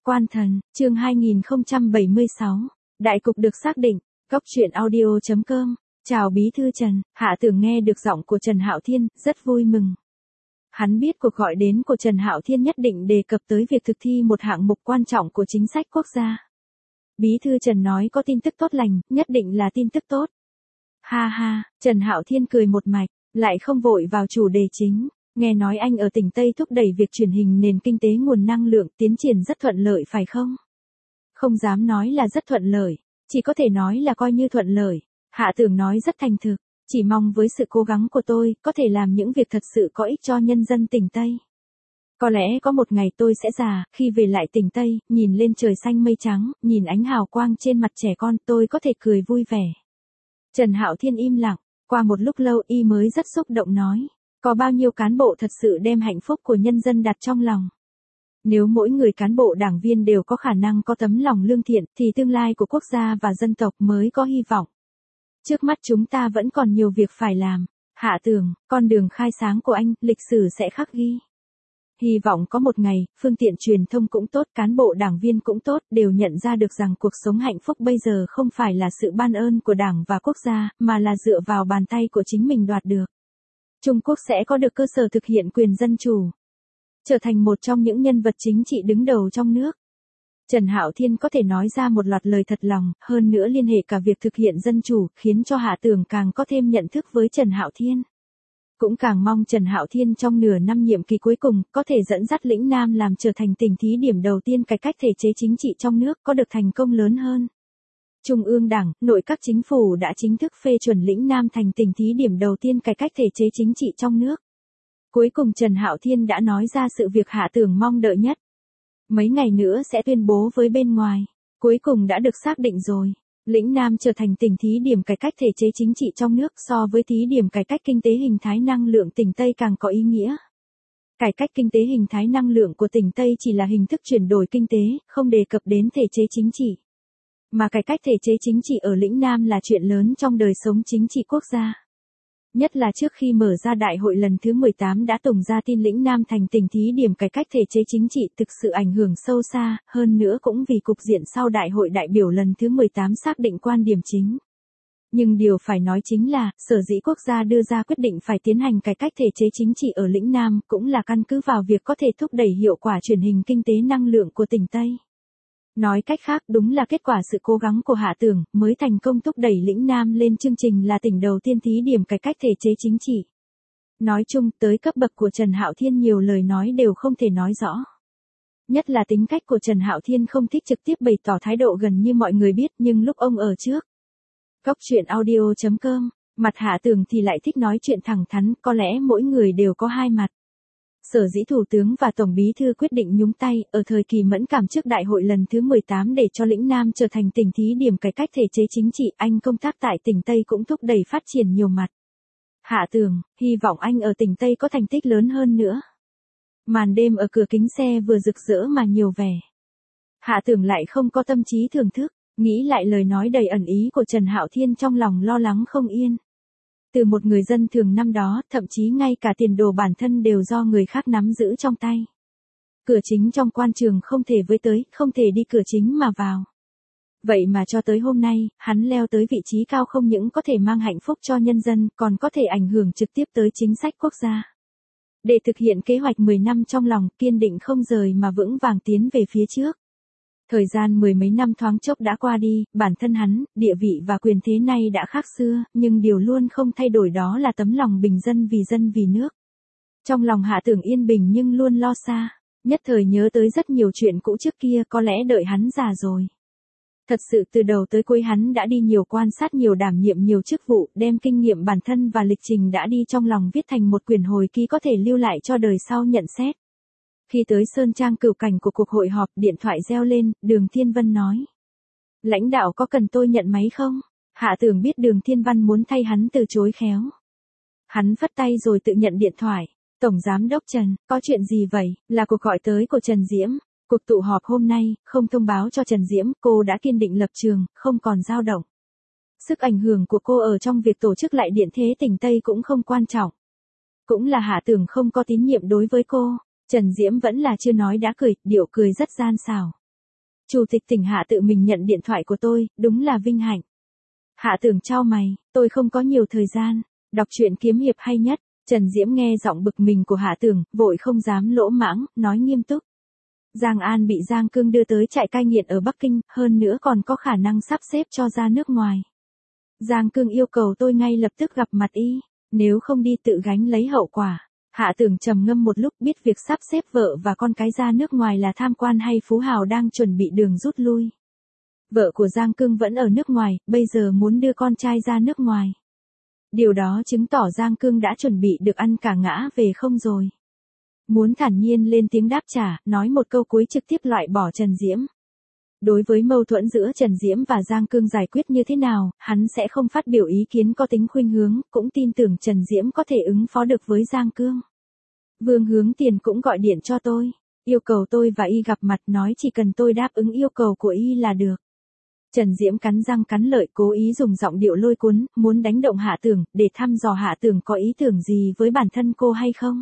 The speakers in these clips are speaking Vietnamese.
Quan thần, chương 2076. Đại cục được xác định. Góc truyện audio.com. Chào Bí thư Trần, Hạ Tưởng nghe được giọng của Trần Hạo Thiên, rất vui mừng. Hắn biết cuộc gọi đến của Trần Hạo Thiên nhất định đề cập tới việc thực thi một hạng mục quan trọng của chính sách quốc gia. Bí thư Trần nói có tin tức tốt lành, nhất định là tin tức tốt. Ha ha, Trần Hạo Thiên cười một mạch, lại không vội vào chủ đề chính. Nghe nói anh ở tỉnh Tây thúc đẩy việc chuyển hình nền kinh tế nguồn năng lượng tiến triển rất thuận lợi phải không? Không dám nói là rất thuận lợi, chỉ có thể nói là coi như thuận lợi. Hạ Tưởng nói rất thành thực, chỉ mong với sự cố gắng của tôi có thể làm những việc thật sự có ích cho nhân dân tỉnh Tây. Có lẽ có một ngày tôi sẽ già, khi về lại tỉnh Tây, nhìn lên trời xanh mây trắng, nhìn ánh hào quang trên mặt trẻ con tôi có thể cười vui vẻ. Trần Hạo Thiên im lặng, qua một lúc lâu y mới rất xúc động nói. Có bao nhiêu cán bộ thật sự đem hạnh phúc của nhân dân đặt trong lòng. Nếu mỗi người cán bộ đảng viên đều có khả năng có tấm lòng lương thiện thì tương lai của quốc gia và dân tộc mới có hy vọng. Trước mắt chúng ta vẫn còn nhiều việc phải làm. Hạ Tưởng, con đường khai sáng của anh, lịch sử sẽ khắc ghi. Hy vọng có một ngày, phương tiện truyền thông cũng tốt, cán bộ đảng viên cũng tốt, đều nhận ra được rằng cuộc sống hạnh phúc bây giờ không phải là sự ban ơn của đảng và quốc gia, mà là dựa vào bàn tay của chính mình đoạt được. Trung Quốc sẽ có được cơ sở thực hiện quyền dân chủ, trở thành một trong những nhân vật chính trị đứng đầu trong nước. Trần Hạo Thiên có thể nói ra một loạt lời thật lòng, hơn nữa liên hệ cả việc thực hiện dân chủ, khiến cho Hạ Tưởng càng có thêm nhận thức với Trần Hạo Thiên. Cũng càng mong Trần Hạo Thiên trong nửa năm nhiệm kỳ cuối cùng có thể dẫn dắt lĩnh Nam làm trở thành tỉnh thí điểm đầu tiên cải cách thể chế chính trị trong nước, có được thành công lớn hơn. Trung ương Đảng, nội các chính phủ đã chính thức phê chuẩn lĩnh Nam thành tỉnh thí điểm đầu tiên cải cách thể chế chính trị trong nước. Cuối cùng Trần Hạo Thiên đã nói ra sự việc Hạ Tưởng mong đợi nhất. Mấy ngày nữa sẽ tuyên bố với bên ngoài. Cuối cùng đã được xác định rồi. Lĩnh Nam trở thành tỉnh thí điểm cải cách thể chế chính trị trong nước, so với thí điểm cải cách kinh tế hình thái năng lượng tỉnh Tây càng có ý nghĩa. Cải cách kinh tế hình thái năng lượng của tỉnh Tây chỉ là hình thức chuyển đổi kinh tế, không đề cập đến thể chế chính trị. Mà cải cách thể chế chính trị ở lĩnh Nam là chuyện lớn trong đời sống chính trị quốc gia. Nhất là trước khi mở ra đại hội lần thứ 18 đã tung ra tin lĩnh Nam thành tỉnh thí điểm cải cách thể chế chính trị thực sự ảnh hưởng sâu xa, hơn nữa cũng vì cục diện sau đại hội đại biểu lần thứ 18 xác định quan điểm chính. Nhưng điều phải nói chính là, sở dĩ quốc gia đưa ra quyết định phải tiến hành cải cách thể chế chính trị ở lĩnh Nam cũng là căn cứ vào việc có thể thúc đẩy hiệu quả chuyển hình kinh tế năng lượng của tỉnh Tây. Nói cách khác đúng là kết quả sự cố gắng của Hạ Tưởng mới thành công thúc đẩy lĩnh Nam lên chương trình là tỉnh đầu tiên thí điểm cải cách thể chế chính trị. Nói chung tới cấp bậc của Trần Hạo Thiên nhiều lời nói đều không thể nói rõ. Nhất là tính cách của Trần Hạo Thiên không thích trực tiếp bày tỏ thái độ gần như mọi người biết nhưng lúc ông ở trước. Góc truyện audio.com, mặt Hạ Tưởng thì lại thích nói chuyện thẳng thắn, có lẽ mỗi người đều có hai mặt. Sở dĩ Thủ tướng và Tổng Bí thư quyết định nhúng tay ở thời kỳ mẫn cảm trước đại hội lần thứ 18 để cho lĩnh Nam trở thành tỉnh thí điểm cải cách thể chế chính trị, anh công tác tại tỉnh Tây cũng thúc đẩy phát triển nhiều mặt. Hạ Tưởng, hy vọng anh ở tỉnh Tây có thành tích lớn hơn nữa. Màn đêm ở cửa kính xe vừa rực rỡ mà nhiều vẻ. Hạ Tưởng lại không có tâm trí thưởng thức, nghĩ lại lời nói đầy ẩn ý của Trần Hạo Thiên trong lòng lo lắng không yên. Từ một người dân thường năm đó, thậm chí ngay cả tiền đồ bản thân đều do người khác nắm giữ trong tay. Cửa chính trong quan trường không thể với tới, không thể đi cửa chính mà vào. Vậy mà cho tới hôm nay, hắn leo tới vị trí cao không những có thể mang hạnh phúc cho nhân dân, còn có thể ảnh hưởng trực tiếp tới chính sách quốc gia. Để thực hiện kế hoạch 10 năm trong lòng, kiên định không rời mà vững vàng tiến về phía trước. Thời gian mười mấy năm thoáng chốc đã qua đi, bản thân hắn, địa vị và quyền thế nay đã khác xưa, nhưng điều luôn không thay đổi đó là tấm lòng bình dân vì nước. Trong lòng Hạ Tưởng yên bình nhưng luôn lo xa, nhất thời nhớ tới rất nhiều chuyện cũ trước kia có lẽ đợi hắn già rồi. Thật sự từ đầu tới cuối hắn đã đi nhiều quan sát nhiều đảm nhiệm nhiều chức vụ, đem kinh nghiệm bản thân và lịch trình đã đi trong lòng viết thành một quyển hồi ký có thể lưu lại cho đời sau nhận xét. Khi tới Sơn Trang cửu cảnh của cuộc hội họp, điện thoại reo lên, Đường Thiên Vân nói. Lãnh đạo có cần tôi nhận máy không? Hạ Tưởng biết Đường Thiên Văn muốn thay hắn từ chối khéo. Hắn phất tay rồi tự nhận điện thoại. Tổng Giám đốc Trần, có chuyện gì vậy? Là cuộc gọi tới của Trần Diễm. Cuộc tụ họp hôm nay, không thông báo cho Trần Diễm, cô đã kiên định lập trường, không còn dao động. Sức ảnh hưởng của cô ở trong việc tổ chức lại điện thế tỉnh Tây cũng không quan trọng. Cũng là Hạ Tưởng không có tín nhiệm đối với cô. Trần Diễm vẫn là chưa nói đã cười, điệu cười rất gian xảo. Chủ tịch tỉnh Hạ tự mình nhận điện thoại của tôi, đúng là vinh hạnh. Hạ Tưởng chau mày, tôi không có nhiều thời gian, đọc truyện kiếm hiệp hay nhất. Trần Diễm nghe giọng bực mình của Hạ Tưởng, vội không dám lỗ mãng, nói nghiêm túc. Giang An bị Giang Cương đưa tới trại cai nghiện ở Bắc Kinh, hơn nữa còn có khả năng sắp xếp cho ra nước ngoài. Giang Cương yêu cầu tôi ngay lập tức gặp mặt y, nếu không đi tự gánh lấy hậu quả. Hạ Tưởng trầm ngâm một lúc, biết việc sắp xếp vợ và con cái ra nước ngoài là tham quan hay phú hào đang chuẩn bị đường rút lui. Vợ của Giang Cương vẫn ở nước ngoài, bây giờ muốn đưa con trai ra nước ngoài. Điều đó chứng tỏ Giang Cương đã chuẩn bị được ăn cả ngã về không rồi. Muốn thản nhiên lên tiếng đáp trả, nói một câu cuối trực tiếp loại bỏ Trần Diễm. Đối với mâu thuẫn giữa Trần Diễm và Giang Cương giải quyết như thế nào, hắn sẽ không phát biểu ý kiến có tính khuynh hướng, cũng tin tưởng Trần Diễm có thể ứng phó được với Giang Cương. Vương Hướng Tiền cũng gọi điện cho tôi, yêu cầu tôi và y gặp mặt, nói chỉ cần tôi đáp ứng yêu cầu của y là được. Trần Diễm cắn răng cắn lợi, cố ý dùng giọng điệu lôi cuốn, muốn đánh động Hạ Tưởng, để thăm dò Hạ Tưởng có ý tưởng gì với bản thân cô hay không.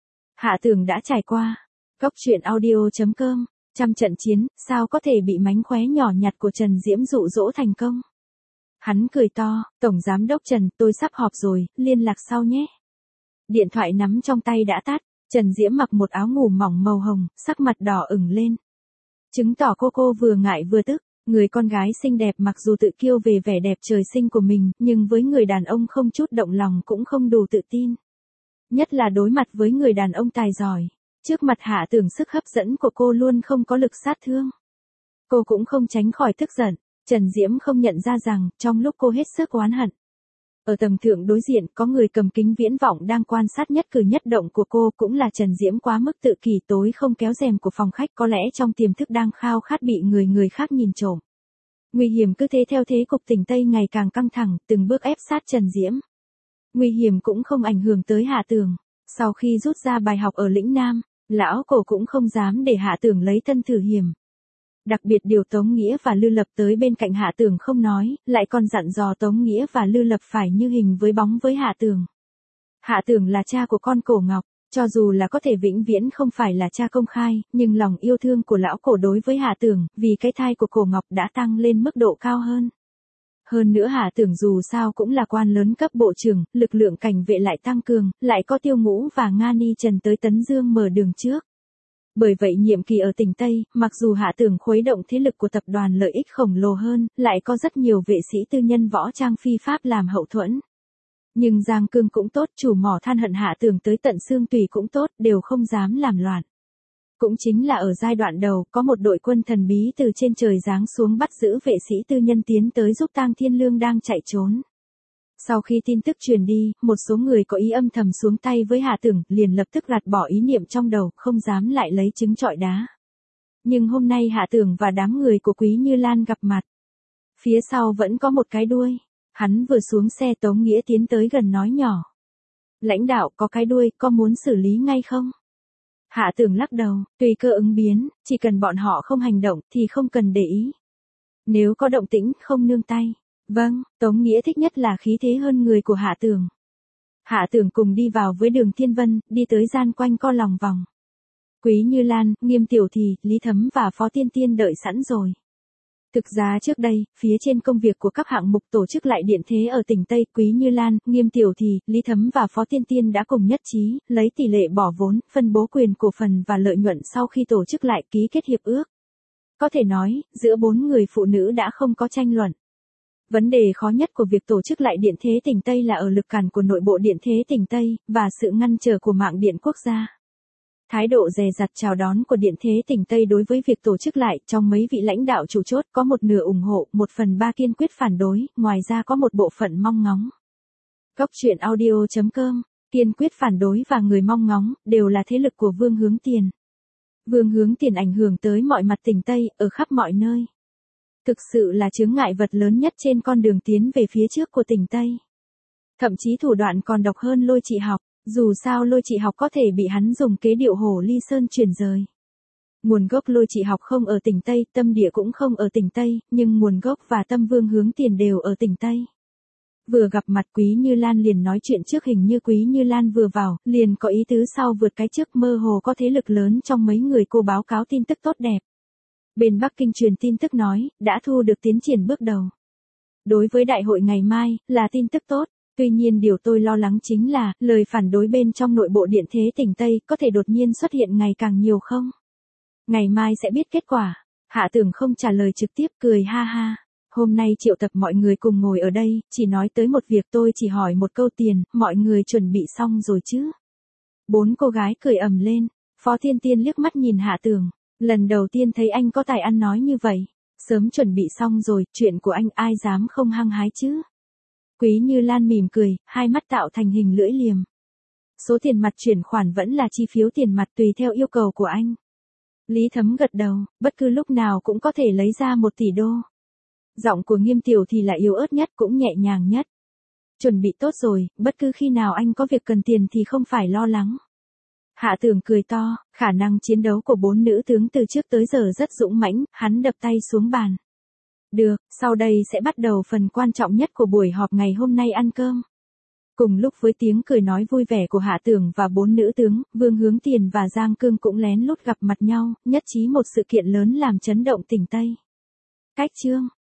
Hạ Tưởng đã trải qua. Góc truyện audio.com, trăm trận chiến, sao có thể bị mánh khóe nhỏ nhặt của Trần Diễm dụ dỗ thành công. Hắn cười to, Tổng Giám đốc Trần, tôi sắp họp rồi, liên lạc sau nhé. Điện thoại nắm trong tay đã tắt, Trần Diễm mặc một áo ngủ mỏng màu hồng, sắc mặt đỏ ửng lên. Chứng tỏ cô vừa ngại vừa tức. Người con gái xinh đẹp mặc dù tự kiêu về vẻ đẹp trời sinh của mình, nhưng với người đàn ông không chút động lòng cũng không đủ tự tin. Nhất là đối mặt với người đàn ông tài giỏi. Trước mặt Hạ Tưởng sức hấp dẫn của cô luôn không có lực sát thương. Cô cũng không tránh khỏi tức giận. Trần Diễm không nhận ra rằng, trong lúc cô hết sức oán hận. Ở tầng thượng đối diện có người cầm kính viễn vọng đang quan sát nhất cử nhất động của cô, cũng là Trần Diễm quá mức tự kỷ, tối không kéo rèm của phòng khách, có lẽ trong tiềm thức đang khao khát bị người khác nhìn trộm. Nguy hiểm cứ thế theo thế cục tỉnh Tây ngày càng căng thẳng, từng bước ép sát Trần Diễm. Nguy hiểm cũng không ảnh hưởng tới Hạ Tưởng. Sau khi rút ra bài học ở lĩnh Nam, lão cổ cũng không dám để Hạ Tưởng lấy thân thử hiểm. Đặc biệt điều Tống Nghĩa và Lư Lập tới bên cạnh Hạ Tưởng không nói, lại còn dặn dò Tống Nghĩa và Lư Lập phải như hình với bóng với Hạ Tưởng. Hạ Tưởng là cha của con Cổ Ngọc, cho dù là có thể vĩnh viễn không phải là cha công khai, nhưng lòng yêu thương của lão cổ đối với Hạ Tưởng, vì cái thai của Cổ Ngọc đã tăng lên mức độ cao hơn. Hơn nữa Hạ Tưởng dù sao cũng là quan lớn cấp bộ trưởng, lực lượng cảnh vệ lại tăng cường, lại có Tiêu Ngũ và Nga Ni Trần tới Tấn Dương mở đường trước. Bởi vậy nhiệm kỳ ở tỉnh Tây, mặc dù Hạ Tưởng khuấy động thế lực của tập đoàn lợi ích khổng lồ hơn, lại có rất nhiều vệ sĩ tư nhân võ trang phi pháp làm hậu thuẫn. Nhưng Giang Cương cũng tốt, chủ mỏ than hận Hạ Tưởng tới tận xương tủy cũng tốt, đều không dám làm loạn. Cũng chính là ở giai đoạn đầu, có một đội quân thần bí từ trên trời giáng xuống bắt giữ vệ sĩ tư nhân tiến tới giúp Tang Thiên Lương đang chạy trốn. Sau khi tin tức truyền đi, một số người có ý âm thầm xuống tay với Hạ Tưởng, liền lập tức gạt bỏ ý niệm trong đầu, không dám lại lấy trứng trọi đá. Nhưng hôm nay Hạ Tưởng và đám người của Quý Như Lan gặp mặt. Phía sau vẫn có một cái đuôi. Hắn vừa xuống xe, Tống Nghĩa tiến tới gần nói nhỏ. Lãnh đạo, có cái đuôi, có muốn xử lý ngay không? Hạ Tưởng lắc đầu, tùy cơ ứng biến, chỉ cần bọn họ không hành động thì không cần để ý. Nếu có động tĩnh, không nương tay. Vâng, Tống Nghĩa thích nhất là khí thế hơn người của Hạ Tưởng. Hạ Tưởng cùng đi vào với Đường Thiên Vân, đi tới gian quanh co lòng vòng. Quý Như Lan, Nghiêm Tiểu Thì, Lý Thấm và Phó Tiên Tiên đợi sẵn rồi. Thực ra trước đây, phía trên công việc của các hạng mục tổ chức lại điện thế ở tỉnh Tây, Quý Như Lan, Nghiêm Tiểu Thì, Lý Thấm và Phó Tiên Tiên đã cùng nhất trí, lấy tỷ lệ bỏ vốn, phân bố quyền cổ phần và lợi nhuận sau khi tổ chức lại ký kết hiệp ước. Có thể nói, giữa bốn người phụ nữ đã không có tranh luận. Vấn đề khó nhất của việc tổ chức lại điện thế tỉnh Tây là ở lực cản của nội bộ điện thế tỉnh Tây, và sự ngăn trở của mạng điện quốc gia. Thái độ dè dặt chào đón của điện thế tỉnh Tây đối với việc tổ chức lại, trong mấy vị lãnh đạo chủ chốt có một nửa ủng hộ, 1/3 kiên quyết phản đối, ngoài ra có một bộ phận mong ngóng. Góc truyện audio.com, kiên quyết phản đối và người mong ngóng, đều là thế lực của Vương Hướng Tiền. Vương Hướng Tiền ảnh hưởng tới mọi mặt tỉnh Tây, ở khắp mọi nơi. Thực sự là chướng ngại vật lớn nhất trên con đường tiến về phía trước của tỉnh Tây. Thậm chí thủ đoạn còn độc hơn Lôi Trị Học, dù sao Lôi Trị Học có thể bị hắn dùng kế điệu Hồ Ly Sơn chuyển rời. Nguồn gốc Lôi Trị Học không ở tỉnh Tây, tâm địa cũng không ở tỉnh Tây, nhưng nguồn gốc và tâm Vương Hướng Tiền đều ở tỉnh Tây. Vừa gặp mặt Quý Như Lan liền nói chuyện trước, hình như Quý Như Lan vừa vào, liền có ý tứ sau vượt cái trước, mơ hồ có thế lực lớn trong mấy người cô báo cáo tin tức tốt đẹp. Bên Bắc Kinh truyền tin tức nói, đã thu được tiến triển bước đầu. Đối với đại hội ngày mai, là tin tức tốt. Tuy nhiên điều tôi lo lắng chính là, lời phản đối bên trong nội bộ điện thế tỉnh Tây có thể đột nhiên xuất hiện ngày càng nhiều không? Ngày mai sẽ biết kết quả. Hạ Tưởng không trả lời trực tiếp, cười ha ha. Hôm nay triệu tập mọi người cùng ngồi ở đây, chỉ nói tới một việc, tôi chỉ hỏi một câu tiền, mọi người chuẩn bị xong rồi chứ? 4 cô gái cười ầm lên. Phó Thiên Tiên liếc mắt nhìn Hạ Tưởng. Lần đầu tiên thấy anh có tài ăn nói như vậy. Sớm chuẩn bị xong rồi, chuyện của anh ai dám không hăng hái chứ? Quý Như Lan mỉm cười, hai mắt tạo thành hình lưỡi liềm. Số tiền mặt chuyển khoản vẫn là chi phiếu tiền mặt tùy theo yêu cầu của anh. Lý Thấm gật đầu, bất cứ lúc nào cũng có thể lấy ra 1 tỷ đô. Giọng của Nghiêm Tiểu thì là yếu ớt nhất, cũng nhẹ nhàng nhất. Chuẩn bị tốt rồi, bất cứ khi nào anh có việc cần tiền thì không phải lo lắng. Hạ Tưởng cười to, khả năng chiến đấu của 4 nữ tướng từ trước tới giờ rất dũng mãnh, hắn đập tay xuống bàn. Được, sau đây sẽ bắt đầu phần quan trọng nhất của buổi họp ngày hôm nay, ăn cơm. Cùng lúc với tiếng cười nói vui vẻ của Hạ Tưởng và 4 nữ tướng, Vương Hướng Tiền và Giang Cương cũng lén lút gặp mặt nhau, nhất trí một sự kiện lớn làm chấn động tỉnh Tây. Cách chương